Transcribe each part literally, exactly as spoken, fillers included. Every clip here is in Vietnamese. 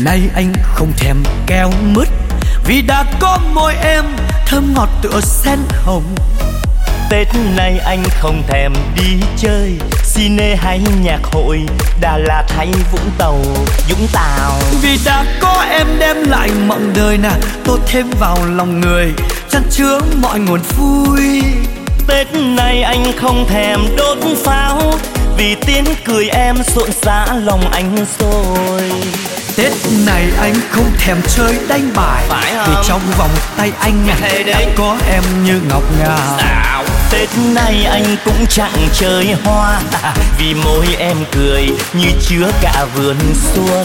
này anh không thèm keo mứt, vì đã có môi em thơm ngọt tựa sen hồng. Tết này anh không thèm đi chơi cine hay nhạc hội, Đà Lạt hay Vũng Tàu, Vũng Tàu. Vì đã có em đem lại mộng đời nè, tô thêm vào lòng người, chan chứa mọi nguồn vui. Tết này anh không thèm đốt pháo, vì tiếng cười em rộn rã lòng anh rồi. Tết này anh không thèm chơi đánh bài, vì trong vòng tay anh đã có em như ngọc ngà. Sao? Tết này anh cũng chẳng chơi hoa, vì môi em cười như chứa cả vườn xuân.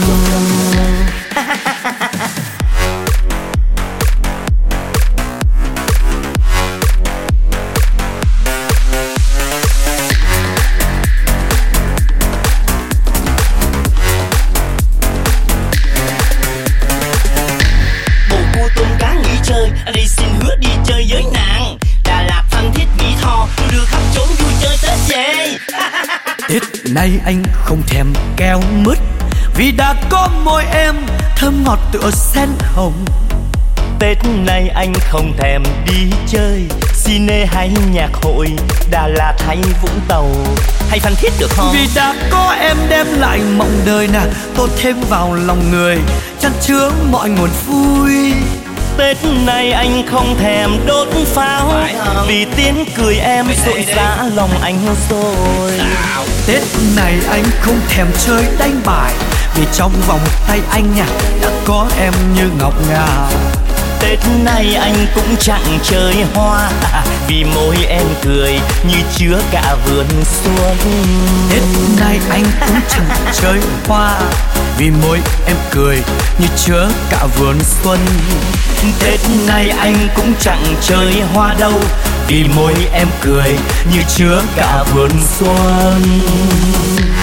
Anh đi xin hứa đi chơi với nàng, Đà Lạt, Phan Thiết, Mỹ Tho, đưa khắp chốn vui chơi Tết về. Tết này anh không thèm keo mứt, vì đã có môi em thơm ngọt tựa sen hồng. Tết này anh không thèm đi chơi cine hay nhạc hội, Đà Lạt hay Vũng Tàu hay Phan Thiết được không? Vì đã có em đem lại mộng đời nè, tô thêm vào lòng người, chan chứa mọi nguồn vui. Tết này anh không thèm đốt pháo, vì tiếng cười em rộn rã lòng anh rồi. Tết này anh không thèm chơi đánh bài, vì trong vòng tay anh đã có em như ngọc ngà. Tết này anh cũng chẳng chơi hoa, vì môi em cười như chứa cả vườn xuân. Tết này anh cũng chẳng chơi hoa, vì môi em cười như chứa cả vườn xuân. Tết này anh cũng chẳng chơi hoa đâu, vì môi em cười như chứa cả vườn xuân.